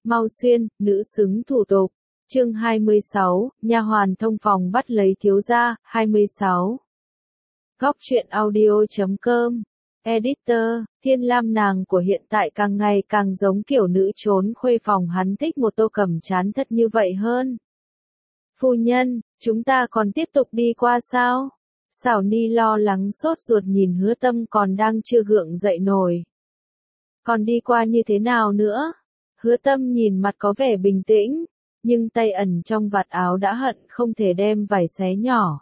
Mau xuyên, nữ xứng thủ tục. Chương 26, nha hoàn thông phòng bắt lấy thiếu gia, 26. Góc truyện audio.com. Editor, Thiên Lam nàng của hiện tại càng ngày càng giống kiểu nữ trốn khuê phòng, hắn thích một Tô Cẩm chán thật như vậy hơn. Phu nhân, chúng ta còn tiếp tục đi qua sao? Xảo Ni lo lắng sốt ruột nhìn Hứa Tâm còn đang chưa gượng dậy nổi. Còn đi qua như thế nào nữa? Hứa Tâm nhìn mặt có vẻ bình tĩnh, nhưng tay ẩn trong vạt áo đã hận không thể đem vải xé nhỏ.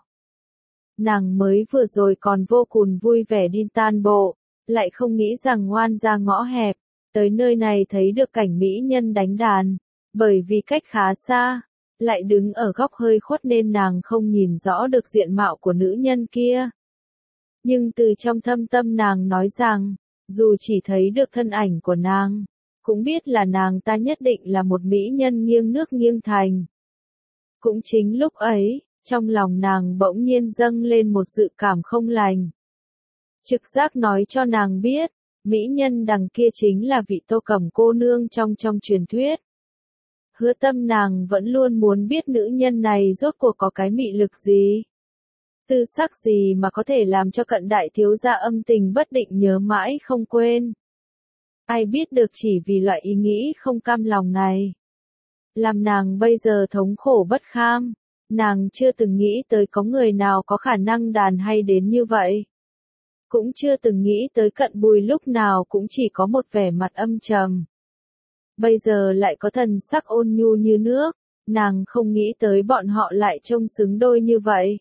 Nàng mới vừa rồi còn vô cùng vui vẻ đi tan bộ, lại không nghĩ rằng ngoan ra ngõ hẹp, tới nơi này thấy được cảnh mỹ nhân đánh đàn, bởi vì cách khá xa, lại đứng ở góc hơi khuất nên nàng không nhìn rõ được diện mạo của nữ nhân kia. Nhưng từ trong thâm tâm nàng nói rằng, dù chỉ thấy được thân ảnh của nàng, cũng biết là nàng ta nhất định là một mỹ nhân nghiêng nước nghiêng thành. Cũng chính lúc ấy, trong lòng nàng bỗng nhiên dâng lên một dự cảm không lành. Trực giác nói cho nàng biết, mỹ nhân đằng kia chính là vị Tô Cẩm cô nương trong truyền thuyết. Hứa Tâm nàng vẫn luôn muốn biết nữ nhân này rốt cuộc có cái mị lực gì, tư sắc gì mà có thể làm cho cận đại thiếu gia âm tình bất định nhớ mãi không quên. Ai biết được chỉ vì loại ý nghĩ không cam lòng này, làm nàng bây giờ thống khổ bất kham. Nàng chưa từng nghĩ tới có người nào có khả năng đàn hay đến như vậy. Cũng chưa từng nghĩ tới Cận Bùi lúc nào cũng chỉ có một vẻ mặt âm trầm. Bây giờ lại có thần sắc ôn nhu như nước, nàng không nghĩ tới bọn họ lại trông xứng đôi như vậy.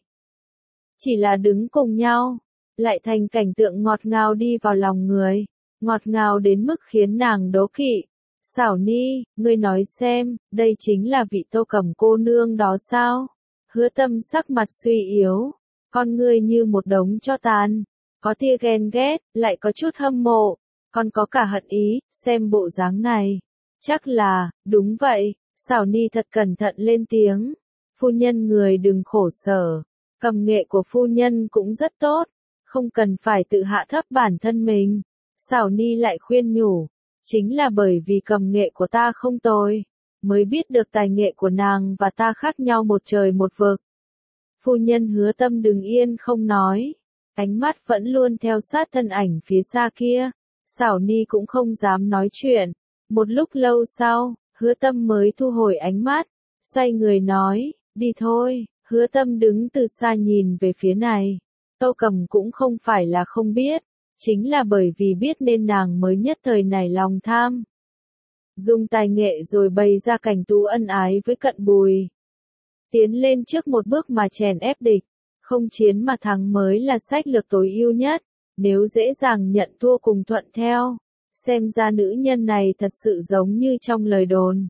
Chỉ là đứng cùng nhau, lại thành cảnh tượng ngọt ngào đi vào lòng người, ngọt ngào đến mức khiến nàng đố kỵ. Xảo Ni, ngươi nói xem, đây chính là vị Tô Cẩm cô nương đó sao? Hứa Tâm sắc mặt suy yếu, con ngươi như một đống tro tàn, có tia ghen ghét, lại có chút hâm mộ, còn có cả hận ý, xem bộ dáng này. Chắc là, đúng vậy, Xảo Ni thật cẩn thận lên tiếng. Phu nhân người đừng khổ sở, cầm nghệ của phu nhân cũng rất tốt, không cần phải tự hạ thấp bản thân mình. Xảo Ni lại khuyên nhủ, chính là bởi vì cầm nghệ của ta không tồi, mới biết được tài nghệ của nàng và ta khác nhau một trời một vực. Phu nhân Hứa Tâm đứng yên không nói, ánh mắt vẫn luôn theo sát thân ảnh phía xa kia. Xảo Ni cũng không dám nói chuyện. Một lúc lâu sau, Hứa Tâm mới thu hồi ánh mắt, xoay người nói, đi thôi. Hứa Tâm đứng từ xa nhìn về phía này. Tô Cẩm cũng không phải là không biết, chính là bởi vì biết nên nàng mới nhất thời nảy lòng tham. Dùng tài nghệ rồi bày ra cảnh tú ân ái với Cận Bùi. Tiến lên trước một bước mà chèn ép địch, không chiến mà thắng mới là sách lược tối ưu nhất, nếu dễ dàng nhận thua cùng thuận theo. Xem ra nữ nhân này thật sự giống như trong lời đồn.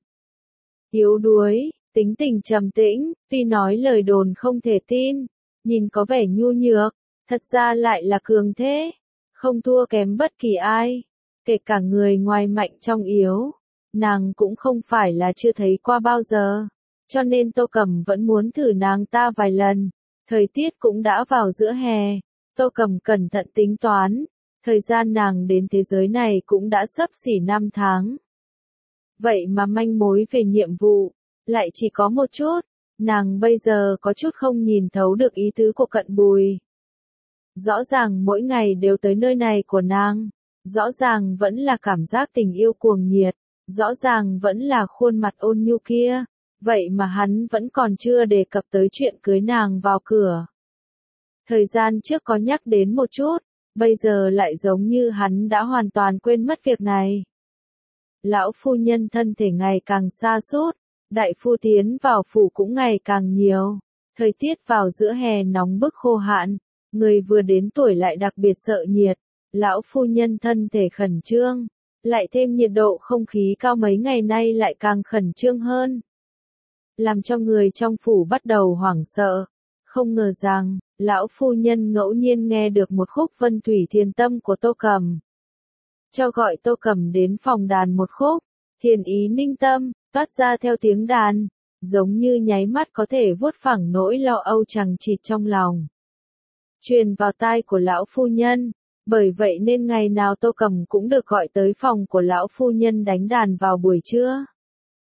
Yếu đuối, tính tình trầm tĩnh, tuy nói lời đồn không thể tin, nhìn có vẻ nhu nhược, thật ra lại là cường thế, không thua kém bất kỳ ai, kể cả người ngoài mạnh trong yếu. Nàng cũng không phải là chưa thấy qua bao giờ, cho nên Tô Cẩm vẫn muốn thử nàng ta vài lần. Thời tiết cũng đã vào giữa hè, Tô Cẩm cẩn thận tính toán, thời gian nàng đến thế giới này cũng đã xấp xỉ 5 tháng. Vậy mà manh mối về nhiệm vụ, lại chỉ có một chút, nàng bây giờ có chút không nhìn thấu được ý tứ của Cận Bùi. Rõ ràng mỗi ngày đều tới nơi này của nàng, rõ ràng vẫn là cảm giác tình yêu cuồng nhiệt, rõ ràng vẫn là khuôn mặt ôn nhu kia, vậy mà hắn vẫn còn chưa đề cập tới chuyện cưới nàng vào cửa. Thời gian trước có nhắc đến một chút, bây giờ lại giống như hắn đã hoàn toàn quên mất việc này. Lão phu nhân thân thể ngày càng sa sút, đại phu tiến vào phủ cũng ngày càng nhiều, thời tiết vào giữa hè nóng bức khô hạn, người vừa đến tuổi lại đặc biệt sợ nhiệt, lão phu nhân thân thể khẩn trương, lại thêm nhiệt độ không khí cao mấy ngày nay lại càng khẩn trương hơn, làm cho người trong phủ bắt đầu hoảng sợ. Không ngờ rằng, lão phu nhân ngẫu nhiên nghe được một khúc Vân Thủy Thiền Tâm của Tô Cẩm. Cho gọi Tô Cẩm đến phòng đàn một khúc, thiền ý ninh tâm, toát ra theo tiếng đàn, giống như nháy mắt có thể vuốt phẳng nỗi lo âu chằng chịt trong lòng. Truyền vào tai của lão phu nhân, bởi vậy nên ngày nào Tô Cẩm cũng được gọi tới phòng của lão phu nhân đánh đàn vào buổi trưa.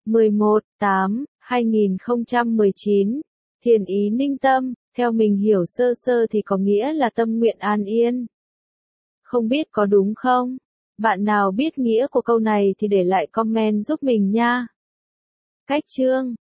11/8/2019. Thiện ý ninh tâm, theo mình hiểu sơ sơ thì có nghĩa là tâm nguyện an yên. Không biết có đúng không? Bạn nào biết nghĩa của câu này thì để lại comment giúp mình nha. Cách chương